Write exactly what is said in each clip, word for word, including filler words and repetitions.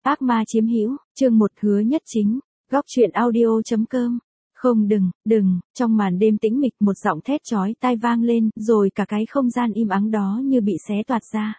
Ác ma chiếm hữu, chương một Hứa Nhất Chính, góc truyện audio chấm com. Không đừng, đừng, trong màn đêm tĩnh mịch một giọng thét chói tai vang lên, rồi cả cái không gian im ắng đó như bị xé toạc ra.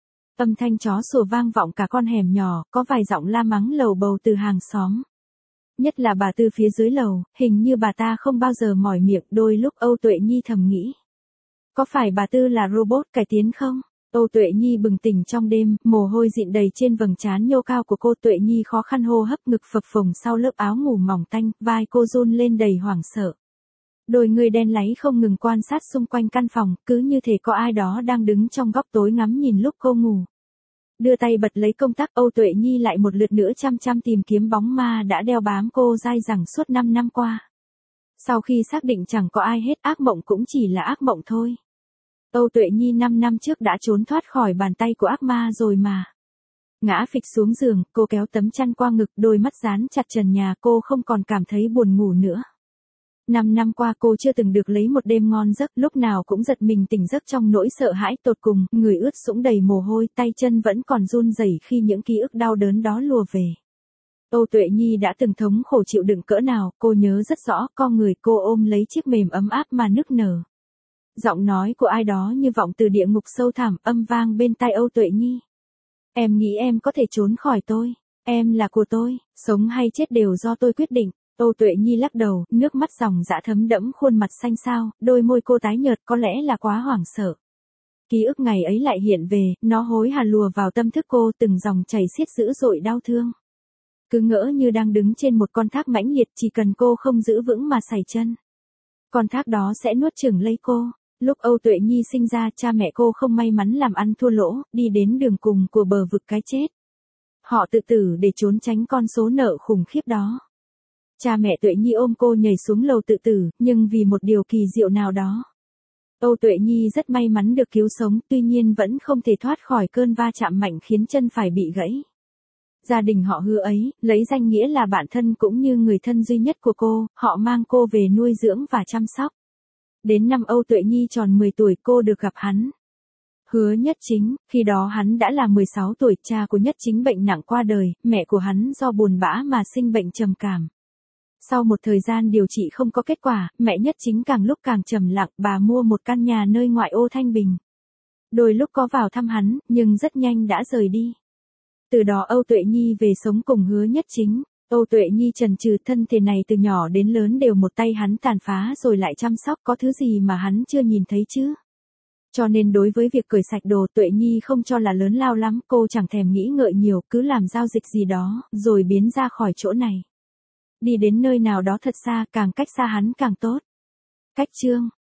Âm thanh chó sủa vang vọng cả con hẻm nhỏ, có vài giọng la mắng lầu bầu từ hàng xóm. Nhất là bà Tư phía dưới lầu, hình như bà ta không bao giờ mỏi miệng, đôi lúc Âu Tuệ Nhi thầm nghĩ. Có phải bà Tư là robot cải tiến không? Âu Tuệ Nhi bừng tỉnh trong đêm, mồ hôi dịn đầy trên vầng trán nhô cao của cô. Tuệ Nhi khó khăn hô hấp, ngực phập phồng sau lớp áo ngủ mỏng tanh, vai cô run lên đầy hoảng sợ. Đôi người đen láy không ngừng quan sát xung quanh căn phòng, cứ như thể có ai đó đang đứng trong góc tối ngắm nhìn lúc cô ngủ. Đưa tay bật lấy công tắc, Âu Tuệ Nhi lại một lượt nữa chăm chăm tìm kiếm bóng ma đã đeo bám cô dai dẳng suốt năm năm qua. Sau khi xác định chẳng có ai hết, ác mộng cũng chỉ là ác mộng thôi. Âu Tuệ Nhi năm năm trước đã trốn thoát khỏi bàn tay của ác ma rồi mà. Ngã phịch xuống giường, cô kéo tấm chăn qua ngực, đôi mắt dán chặt trần nhà, cô không còn cảm thấy buồn ngủ nữa. Năm năm qua cô chưa từng được lấy một đêm ngon giấc, lúc nào cũng giật mình tỉnh giấc trong nỗi sợ hãi tột cùng, người ướt sũng đầy mồ hôi, tay chân vẫn còn run rẩy khi những ký ức đau đớn đó lùa về. Âu Tuệ Nhi đã từng thống khổ chịu đựng cỡ nào, cô nhớ rất rõ, con người cô ôm lấy chiếc mềm ấm áp mà nức nở. Giọng nói của ai đó như vọng từ địa ngục sâu thẳm, âm vang bên tai Âu Tuệ Nhi. Em nghĩ em có thể trốn khỏi tôi, em là của tôi, sống hay chết đều do tôi quyết định. Âu Tuệ Nhi lắc đầu, nước mắt ròng rã thấm đẫm khuôn mặt xanh xao, đôi môi cô tái nhợt, có lẽ là quá hoảng sợ. Ký ức ngày ấy lại hiện về, nó hối hả lùa vào tâm thức cô, từng dòng chảy xiết dữ dội đau thương. Cứ ngỡ như đang đứng trên một con thác mãnh liệt, chỉ cần cô không giữ vững mà sẩy chân, con thác đó sẽ nuốt chửng lấy cô. Lúc Âu Tuệ Nhi sinh ra, cha mẹ cô không may mắn làm ăn thua lỗ, đi đến đường cùng của bờ vực cái chết. Họ tự tử để trốn tránh con số nợ khủng khiếp đó. Cha mẹ Tuệ Nhi ôm cô nhảy xuống lầu tự tử, nhưng vì một điều kỳ diệu nào đó, Âu Tuệ Nhi rất may mắn được cứu sống, tuy nhiên vẫn không thể thoát khỏi cơn va chạm mạnh khiến chân phải bị gãy. Gia đình họ Hứa ấy, lấy danh nghĩa là bạn thân cũng như người thân duy nhất của cô, họ mang cô về nuôi dưỡng và chăm sóc. Đến năm Âu Tuệ Nhi tròn mười tuổi cô được gặp hắn. Hứa Nhất Chính, khi đó hắn đã là mười sáu tuổi, cha của Nhất Chính bệnh nặng qua đời, mẹ của hắn do buồn bã mà sinh bệnh trầm cảm. Sau một thời gian điều trị không có kết quả, mẹ Nhất Chính càng lúc càng trầm lặng, bà mua một căn nhà nơi ngoại ô Thanh Bình. Đôi lúc có vào thăm hắn, nhưng rất nhanh đã rời đi. Từ đó Âu Tuệ Nhi về sống cùng Hứa Nhất Chính. Âu Tuệ Nhi chần chừ, thân thể này từ nhỏ đến lớn đều một tay hắn tàn phá rồi lại chăm sóc, có thứ gì mà hắn chưa nhìn thấy chứ. Cho nên đối với việc cởi sạch đồ, Tuệ Nhi không cho là lớn lao lắm, cô chẳng thèm nghĩ ngợi nhiều, cứ làm giao dịch gì đó, rồi biến ra khỏi chỗ này. Đi đến nơi nào đó thật xa, càng cách xa hắn càng tốt. Cách chương